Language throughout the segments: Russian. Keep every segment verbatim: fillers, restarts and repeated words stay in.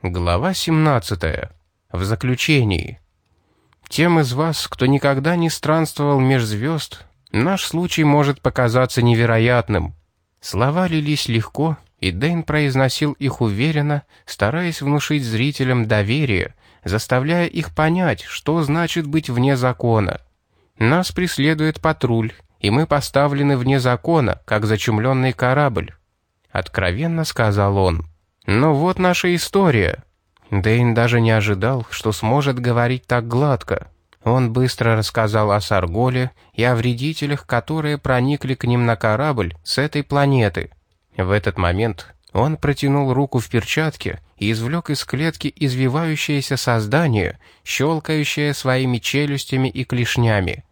Глава семнадцатая. В заключении. Тем из вас, кто никогда не странствовал меж звезд, наш случай может показаться невероятным. Слова лились легко, и Дэйн произносил их уверенно, стараясь внушить зрителям доверие, заставляя их понять, что значит быть вне закона. Нас преследует патруль, и мы поставлены вне закона, как зачумленный корабль. Откровенно сказал он. Но вот наша история. Дэйн даже не ожидал, что сможет говорить так гладко. Он быстро рассказал о Сарголе и о вредителях, которые проникли к ним на корабль с этой планеты. В этот момент он протянул руку в перчатке и извлек из клетки извивающееся создание, щелкающее своими челюстями и клешнями.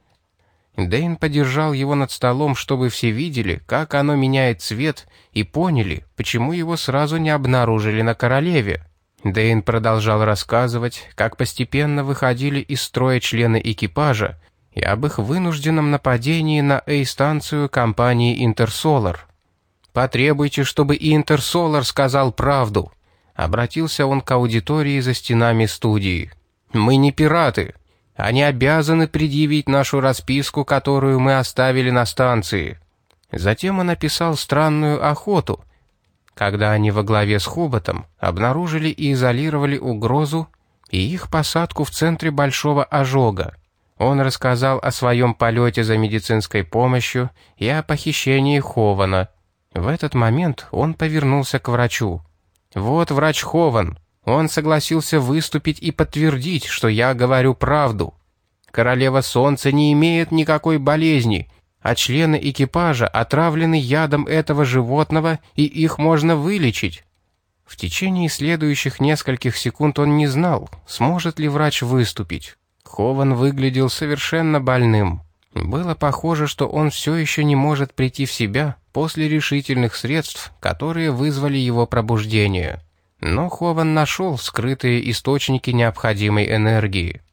Дэйн подержал его над столом, чтобы все видели, как оно меняет цвет, и поняли, почему его сразу не обнаружили на королеве. Дэйн продолжал рассказывать, как постепенно выходили из строя члены экипажа и об их вынужденном нападении на A-станцию компании Интерсолар. «Потребуйте, чтобы и Интерсолар сказал правду», — обратился он к аудитории за стенами студии. «Мы не пираты. Они обязаны предъявить нашу расписку, которую мы оставили на станции». Затем он описал странную охоту, когда они во главе с Хоботом обнаружили и изолировали угрозу и их посадку в центре большого ожога. Он рассказал о своем полете за медицинской помощью и о похищении Хована. В этот момент он повернулся к врачу. «Вот врач Хован. Он согласился выступить и подтвердить, что я говорю правду. Королева Солнца не имеет никакой болезни, а члены экипажа отравлены ядом этого животного, и их можно вылечить». В течение следующих нескольких секунд он не знал, сможет ли врач выступить. Хован выглядел совершенно больным. Было похоже, что он все еще не может прийти в себя после решительных средств, которые вызвали его пробуждение. Но Хован нашел скрытые источники необходимой энергии.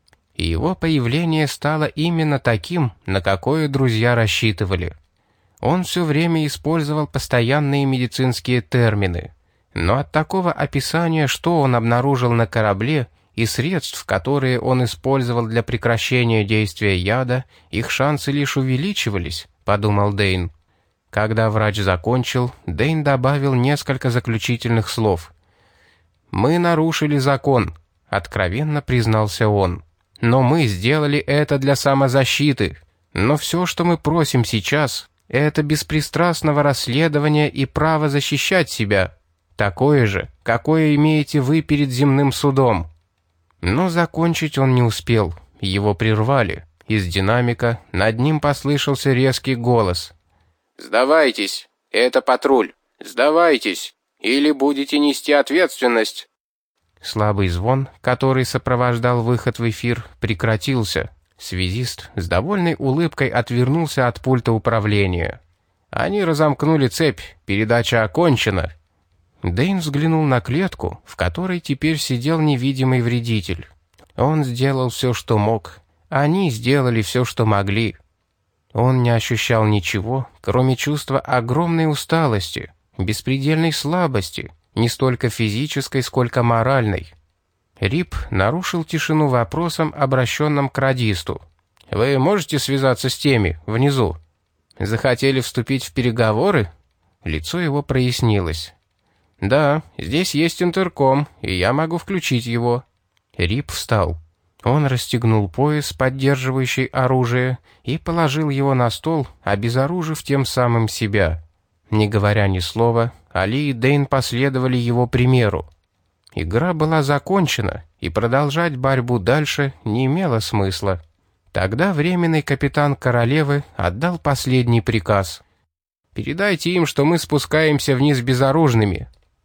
И его появление стало именно таким, на какое друзья рассчитывали. Он все время использовал постоянные медицинские термины. Но от такого описания, что он обнаружил на корабле, и средств, которые он использовал для прекращения действия яда, их шансы лишь увеличивались, подумал Дэйн. Когда врач закончил, Дэйн добавил несколько заключительных слов. «Мы нарушили закон», — откровенно признался он. «Но мы сделали это для самозащиты. Но все, что мы просим сейчас, это беспристрастного расследования и право защищать себя. Такое же, какое имеете вы перед земным судом». Но закончить он не успел. Его прервали. Из динамика над ним послышался резкий голос. «Сдавайтесь! Это патруль! Сдавайтесь! Или будете нести ответственность!» Слабый звон, который сопровождал выход в эфир, прекратился. Связист с довольной улыбкой отвернулся от пульта управления. Они разомкнули цепь, передача окончена. Дэйн взглянул на клетку, в которой теперь сидел невидимый вредитель. Он сделал все, что мог. Они сделали все, что могли. Он не ощущал ничего, кроме чувства огромной усталости, беспредельной слабости, не столько физической, сколько моральной. Рип нарушил тишину вопросом, обращенным к радисту. «Вы можете связаться с теми, внизу? Захотели вступить в переговоры?» Лицо его прояснилось. «Да, здесь есть интерком, и я могу включить его». Рип встал. Он расстегнул пояс, поддерживающий оружие, и положил его на стол, обезоружив тем самым себя. Не говоря ни слова, Али и Дэйн последовали его примеру. Игра была закончена, и продолжать борьбу дальше не имело смысла. Тогда временный капитан королевы отдал последний приказ. «Передайте им, что мы спускаемся вниз безоружными.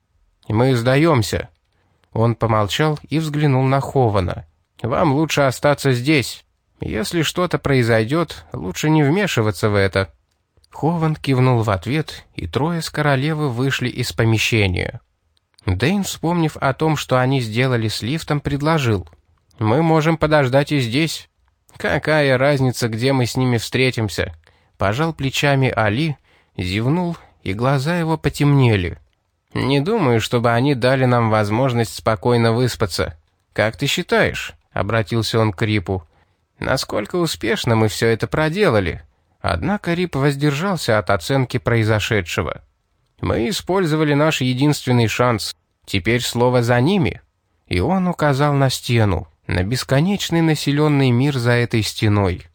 Мы сдаемся». Он помолчал и взглянул на Хована. «Вам лучше остаться здесь. Если что-то произойдет, лучше не вмешиваться в это». Хован кивнул в ответ, и трое с королевы вышли из помещения. Дэйн, вспомнив о том, что они сделали с лифтом, предложил. «Мы можем подождать и здесь. Какая разница, где мы с ними встретимся?» Пожал плечами Али, зевнул, и глаза его потемнели. Не думаю, чтобы они дали нам возможность спокойно выспаться. Как ты считаешь?» — обратился он к Рипу. «Насколько успешно мы все это проделали?» Однако Рип воздержался от оценки произошедшего. «Мы использовали наш единственный шанс. Теперь слово за ними». И он указал на стену, на бесконечный населенный мир за этой стеной.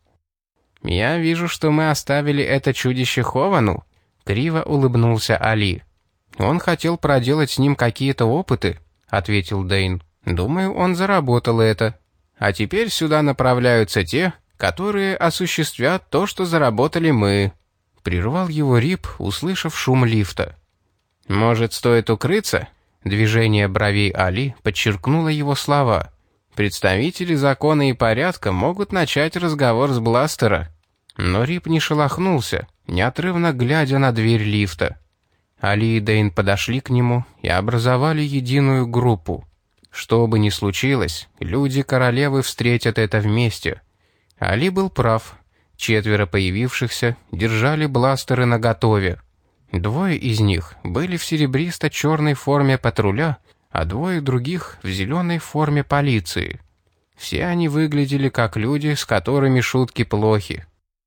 «Я вижу, что мы оставили это чудище Ховану», — криво улыбнулся Али. «Он хотел проделать с ним какие-то опыты», — ответил Дэйн. «Думаю, он заработал это. А теперь сюда направляются те, которые осуществят то, что заработали мы», — прервал его Рип, услышав шум лифта. «Может, стоит укрыться?» Движение бровей Али подчеркнуло его слова. «Представители закона и порядка могут начать разговор с бластера». Но Рип не шелохнулся, неотрывно глядя на дверь лифта. Али и Дэйн подошли к нему и образовали единую группу. Что бы ни случилось, люди королевы встретят это вместе. Али был прав. Четверо появившихся держали бластеры наготове. Двое из них были в серебристо-черной форме патруля, а двое других в зеленой форме полиции. Все они выглядели как люди, с которыми шутки плохи.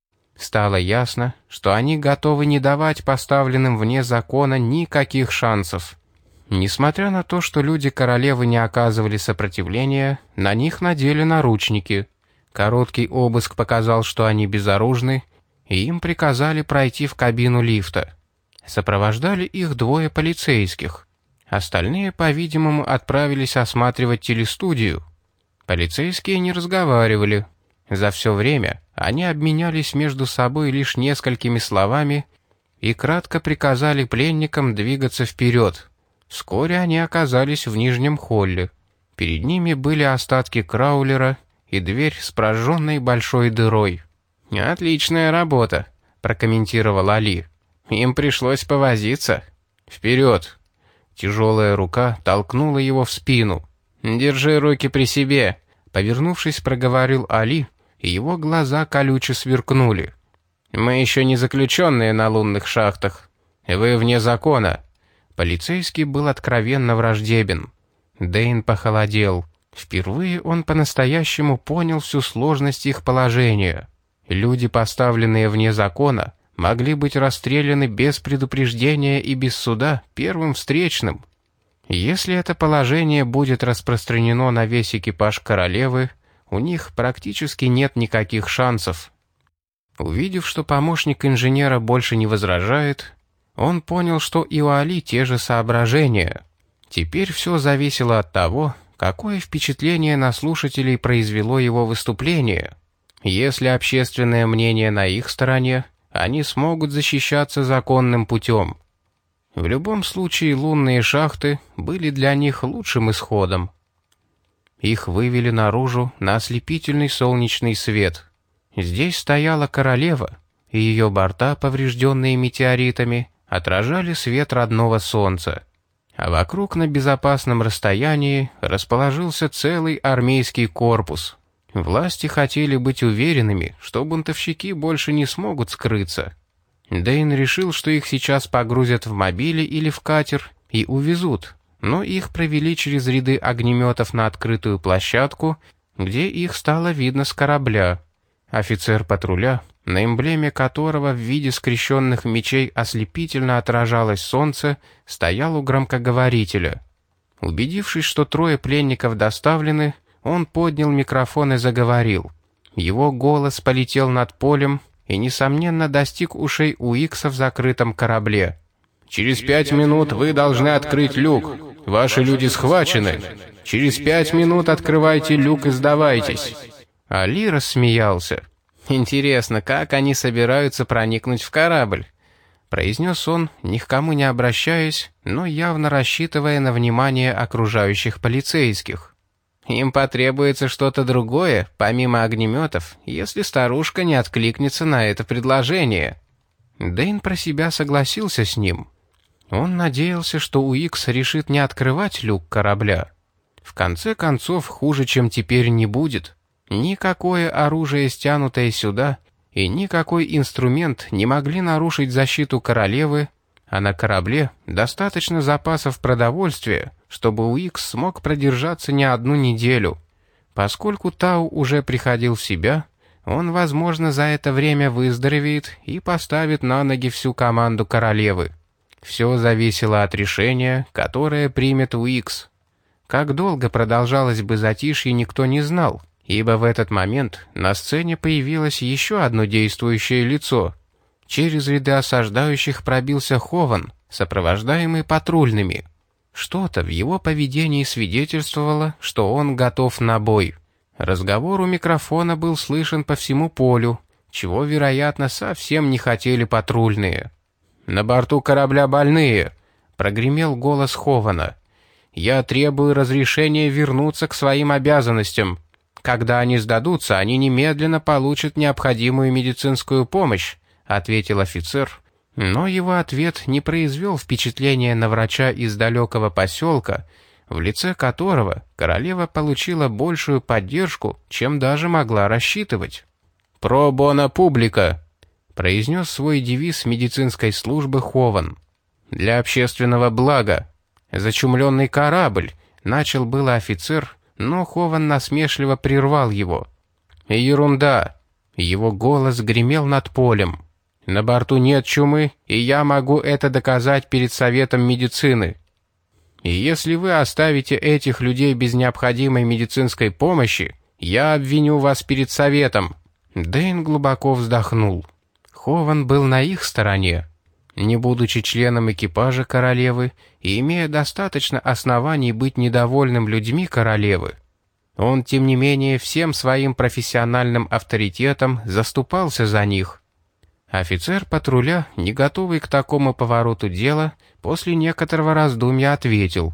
Стало ясно, что они готовы не давать поставленным вне закона никаких шансов. Несмотря на то, что люди королевы не оказывали сопротивления, на них надели наручники. Короткий обыск показал, что они безоружны, и им приказали пройти в кабину лифта. Сопровождали их двое полицейских. Остальные, по-видимому, отправились осматривать телестудию. Полицейские не разговаривали. За все время они обменялись между собой лишь несколькими словами и кратко приказали пленникам двигаться вперед. Вскоре они оказались в нижнем холле. Перед ними были остатки краулера и дверь с прожженной большой дырой. «Отличная работа», — прокомментировал Али. «Им пришлось повозиться. Вперед!» Тяжелая рука толкнула его в спину. «Держи руки при себе», — повернувшись, проговорил Али, и его глаза колюче сверкнули. «Мы еще не заключенные на лунных шахтах. Вы вне закона». Полицейский был откровенно враждебен. Дэйн похолодел. Впервые он по-настоящему понял всю сложность их положения. Люди, поставленные вне закона, могли быть расстреляны без предупреждения и без суда первым встречным. Если это положение будет распространено на весь экипаж королевы, у них практически нет никаких шансов. Увидев, что помощник инженера больше не возражает, он понял, что и у Али те же соображения. Теперь все зависело от того, какое впечатление на слушателей произвело его выступление. Если общественное мнение на их стороне, они смогут защищаться законным путем. В любом случае лунные шахты были для них лучшим исходом. Их вывели наружу на ослепительный солнечный свет. Здесь стояла королева, и ее борта, поврежденные метеоритами, отражали свет родного солнца. А вокруг на безопасном расстоянии расположился целый армейский корпус. Власти хотели быть уверенными, что бунтовщики больше не смогут скрыться. Дэйн решил, что их сейчас погрузят в мобили или в катер и увезут, но их провели через ряды огнеметов на открытую площадку, где их стало видно с корабля. Офицер патруля, на эмблеме которого в виде скрещенных мечей ослепительно отражалось солнце, стоял у громкоговорителя. Убедившись, что трое пленников доставлены, он поднял микрофон и заговорил. Его голос полетел над полем и, несомненно, достиг ушей Уикса в закрытом корабле. «Через пять минут вы должны открыть люк. Ваши люди схвачены. Через пять минут открывайте люк и сдавайтесь». Али рассмеялся. «Интересно, как они собираются проникнуть в корабль?» произнес он, ни к кому не обращаясь, но явно рассчитывая на внимание окружающих полицейских. «Им потребуется что-то другое, помимо огнеметов, если старушка не откликнется на это предложение». Дэйн про себя согласился с ним. Он надеялся, что Уикс решит не открывать люк корабля. В конце концов, хуже, чем теперь, не будет. Никакое оружие, стянутое сюда, и никакой инструмент не могли нарушить защиту королевы, а на корабле достаточно запасов продовольствия, чтобы Уикс смог продержаться не одну неделю. Поскольку Тау уже приходил в себя, он, возможно, за это время выздоровеет и поставит на ноги всю команду королевы. Все зависело от решения, которое примет Уикс. Как долго продолжалось бы затишье, никто не знал, ибо в этот момент на сцене появилось еще одно действующее лицо. Через ряды осаждающих пробился Хован, сопровождаемый патрульными. Что-то в его поведении свидетельствовало, что он готов на бой. Разговор у микрофона был слышен по всему полю, чего, вероятно, совсем не хотели патрульные. «На борту корабля больные!» — прогремел голос Хована. «Я требую разрешения вернуться к своим обязанностям. Когда они сдадутся, они немедленно получат необходимую медицинскую помощь», — ответил офицер. Но его ответ не произвел впечатления на врача из далекого поселка, в лице которого королева получила большую поддержку, чем даже могла рассчитывать. «Про бона публика», — произнес свой девиз медицинской службы Хован. «Для общественного блага. Зачумленный корабль», — начал было офицер, но Хован насмешливо прервал его. «Ерунда». Его голос гремел над полем. «На борту нет чумы, и я могу это доказать перед Советом медицины. И если вы оставите этих людей без необходимой медицинской помощи, я обвиню вас перед Советом». Дэйн глубоко вздохнул. Хован был на их стороне. Не будучи членом экипажа королевы и имея достаточно оснований быть недовольным людьми королевы, он, тем не менее, всем своим профессиональным авторитетом заступался за них. Офицер патруля, не готовый к такому повороту дела, после некоторого раздумья ответил: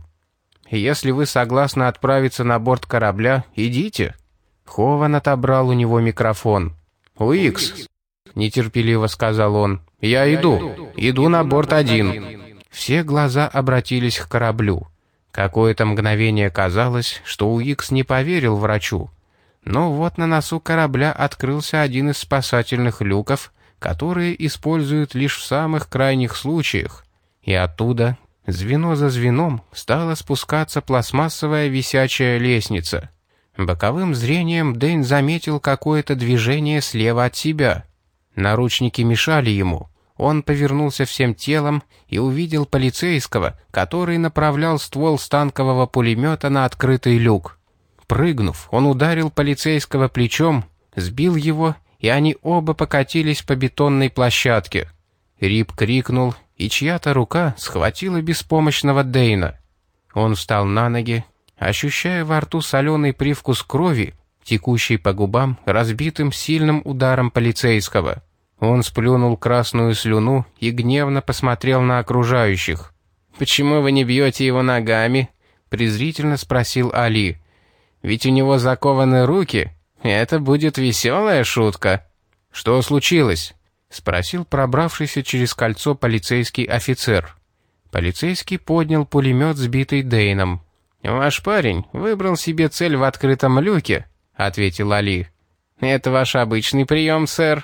«Если вы согласны отправиться на борт корабля, идите». Хован отобрал у него микрофон. «Уикс», — нетерпеливо сказал он, — «я иду, иду на борт один». Все глаза обратились к кораблю. Какое-то мгновение казалось, что Уикс не поверил врачу. Но вот на носу корабля открылся один из спасательных люков, которые используют лишь в самых крайних случаях, и оттуда, звено за звеном, стала спускаться пластмассовая висячая лестница. Боковым зрением Дэйн заметил какое-то движение слева от себя. Наручники мешали ему. Он повернулся всем телом и увидел полицейского, который направлял ствол станкового пулемета на открытый люк. Прыгнув, он ударил полицейского плечом, сбил его, и они оба покатились по бетонной площадке. Рип крикнул, и чья-то рука схватила беспомощного Дэйна. Он встал на ноги, ощущая во рту соленый привкус крови, текущий по губам разбитым сильным ударом полицейского. Он сплюнул красную слюну и гневно посмотрел на окружающих. «Почему вы не бьете его ногами?» — презрительно спросил Али. «Ведь у него закованы руки. Это будет веселая шутка». «Что случилось?» — спросил пробравшийся через кольцо полицейский офицер. Полицейский поднял пулемет, сбитый Дэйном. «Ваш парень выбрал себе цель в открытом люке», — ответил Али. «Это ваш обычный прием, сэр?»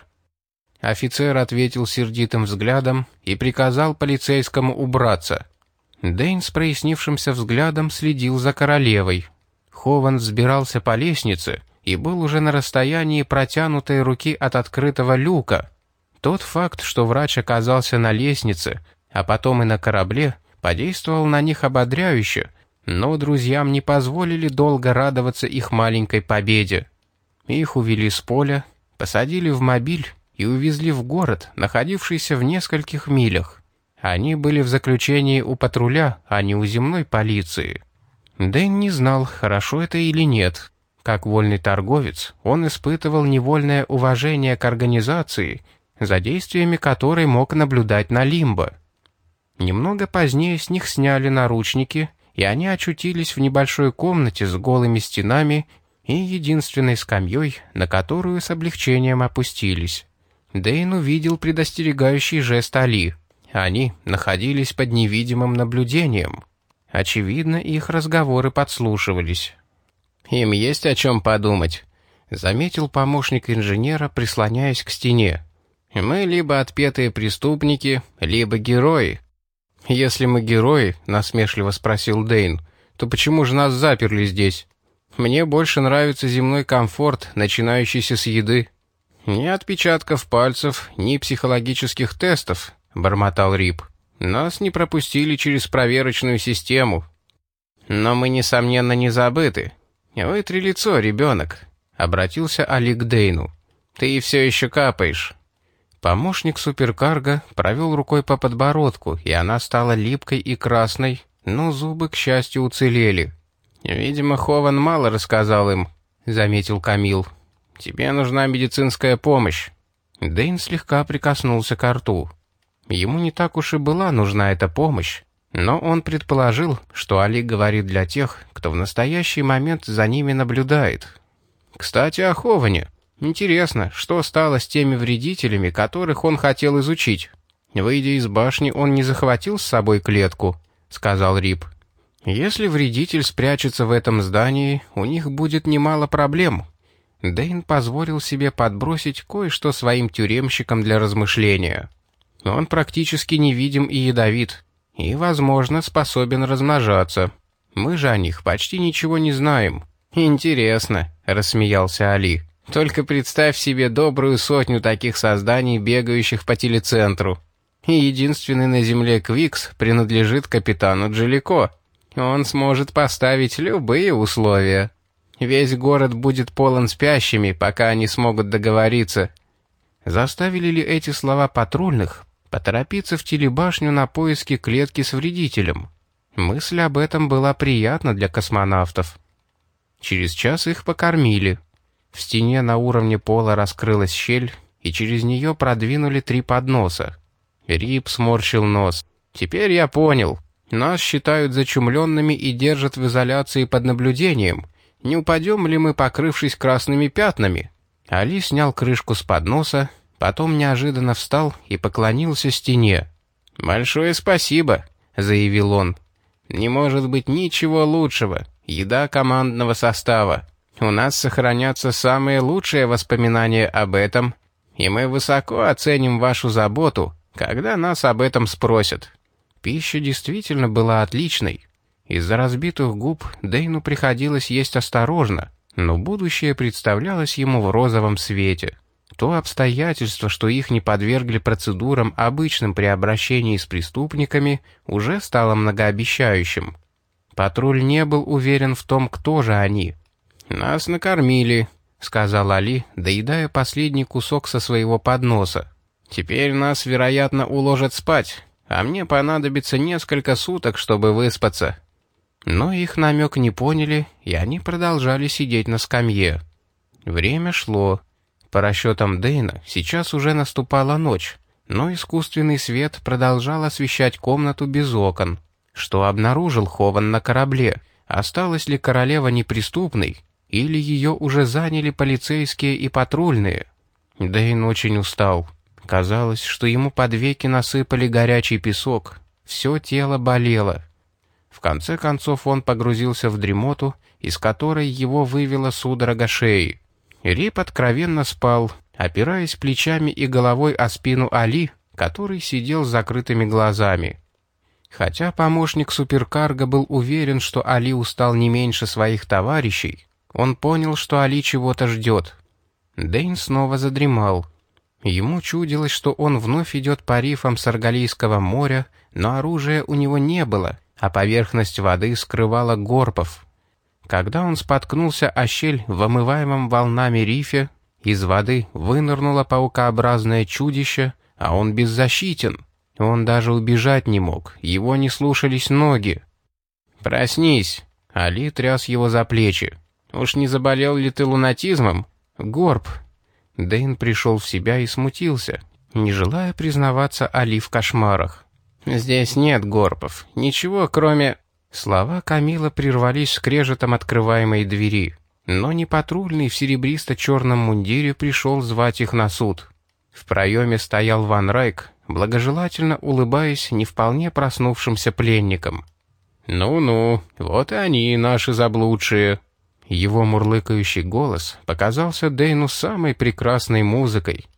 Офицер ответил сердитым взглядом и приказал полицейскому убраться. Дэйн с прояснившимся взглядом следил за королевой. Хован взбирался по лестнице и был уже на расстоянии протянутой руки от открытого люка. Тот факт, что врач оказался на лестнице, а потом и на корабле, подействовал на них ободряюще, но друзьям не позволили долго радоваться их маленькой победе. Их увели с поля, посадили в мобиль и увезли в город, находившийся в нескольких милях. Они были в заключении у патруля, а не у земной полиции. Дэйн не знал, хорошо это или нет. Как вольный торговец, он испытывал невольное уважение к организации, за действиями которой мог наблюдать на Лимбо. Немного позднее с них сняли наручники, и они очутились в небольшой комнате с голыми стенами и единственной скамьей, на которую с облегчением опустились. Дэйн увидел предостерегающий жест Али. Они находились под невидимым наблюдением. Очевидно, их разговоры подслушивались. «Им есть о чем подумать», — заметил помощник инженера, прислоняясь к стене. «Мы либо отпетые преступники, либо герои. «Если мы герои», — насмешливо спросил Дэйн, — «то почему же нас заперли здесь? Мне больше нравится земной комфорт, начинающийся с еды». «Ни отпечатков пальцев, ни психологических тестов», — бормотал Рип. «Нас не пропустили через проверочную систему». «Но мы, несомненно, не забыты. Вытри лицо, ребенок», — обратился Али к Дэйну. «Ты все еще капаешь». Помощник суперкарго провел рукой по подбородку, и она стала липкой и красной, но зубы, к счастью, уцелели. «Видимо, Хован мало рассказал им», — заметил Камил. «Тебе нужна медицинская помощь». Дэйн слегка прикоснулся к рту. Ему не так уж и была нужна эта помощь, но он предположил, что Али говорит для тех, кто в настоящий момент за ними наблюдает. «Кстати, о Ховане. Интересно, что стало с теми вредителями, которых он хотел изучить? Выйдя из башни, он не захватил с собой клетку», — сказал Рип. «Если вредитель спрячется в этом здании, у них будет немало проблем». Дэйн позволил себе подбросить кое-что своим тюремщикам для размышления. Он практически невидим и ядовит, и, возможно, способен размножаться. Мы же о них почти ничего не знаем. «Интересно», — рассмеялся Али. «Только представь себе добрую сотню таких созданий, бегающих по телецентру. И единственный на Земле Квикс принадлежит капитану Джалико. Он сможет поставить любые условия. Весь город будет полон спящими, пока они смогут договориться». Заставили ли эти слова патрульных поторопиться в телебашню на поиски клетки с вредителем? Мысль об этом была приятна для космонавтов. Через час их покормили. В стене на уровне пола раскрылась щель, и через нее продвинули три подноса. Рип сморщил нос. «Теперь я понял. Нас считают зачумленными и держат в изоляции под наблюдением. Не упадем ли мы, покрывшись красными пятнами?» Али снял крышку с подноса, потом неожиданно встал и поклонился стене. «Большое спасибо», — заявил он. «Не может быть ничего лучшего. Еда командного состава. У нас сохранятся самые лучшие воспоминания об этом, и мы высоко оценим вашу заботу, когда нас об этом спросят». Пища действительно была отличной. Из-за разбитых губ Дэйну приходилось есть осторожно, но будущее представлялось ему в розовом свете. То обстоятельство, что их не подвергли процедурам, обычным при обращении с преступниками, уже стало многообещающим. Патруль не был уверен в том, кто же они. «Нас накормили», — сказал Али, доедая последний кусок со своего подноса. «Теперь нас, вероятно, уложат спать, а мне понадобится несколько суток, чтобы выспаться». Но их намек не поняли, и они продолжали сидеть на скамье. Время шло. По расчетам Дэйна, сейчас уже наступала ночь, но искусственный свет продолжал освещать комнату без окон. Что обнаружил Хован на корабле? Осталась ли королева неприступной, или ее уже заняли полицейские и патрульные? Дэйн очень устал. Казалось, что ему под веки насыпали горячий песок. Все тело болело. В конце концов он погрузился в дремоту, из которой его вывела судорога шеи. Рип откровенно спал, опираясь плечами и головой о спину Али, который сидел с закрытыми глазами. Хотя помощник суперкарго был уверен, что Али устал не меньше своих товарищей, он понял, что Али чего-то ждет. Дэйн снова задремал. Ему чудилось, что он вновь идет по рифам Саргалийского моря, но оружия у него не было, а поверхность воды скрывала горпов. Когда он споткнулся о щель в омываемом волнами рифе, из воды вынырнуло паукообразное чудище, а он беззащитен. Он даже убежать не мог, его не слушались ноги. «Проснись!» — Али тряс его за плечи. «Уж не заболел ли ты лунатизмом?» «Горб!» Дэйн пришел в себя и смутился, не желая признаваться Али в кошмарах. «Здесь нет горпов, ничего кроме...» Слова Камила прервались скрежетом открываемой двери, но не патрульный в серебристо-черном мундире пришел звать их на суд. В проеме стоял Ван Райк, благожелательно улыбаясь не вполне проснувшимся пленникам. «Ну-ну, вот и они, наши заблудшие». Его мурлыкающий голос показался Дэйну самой прекрасной музыкой.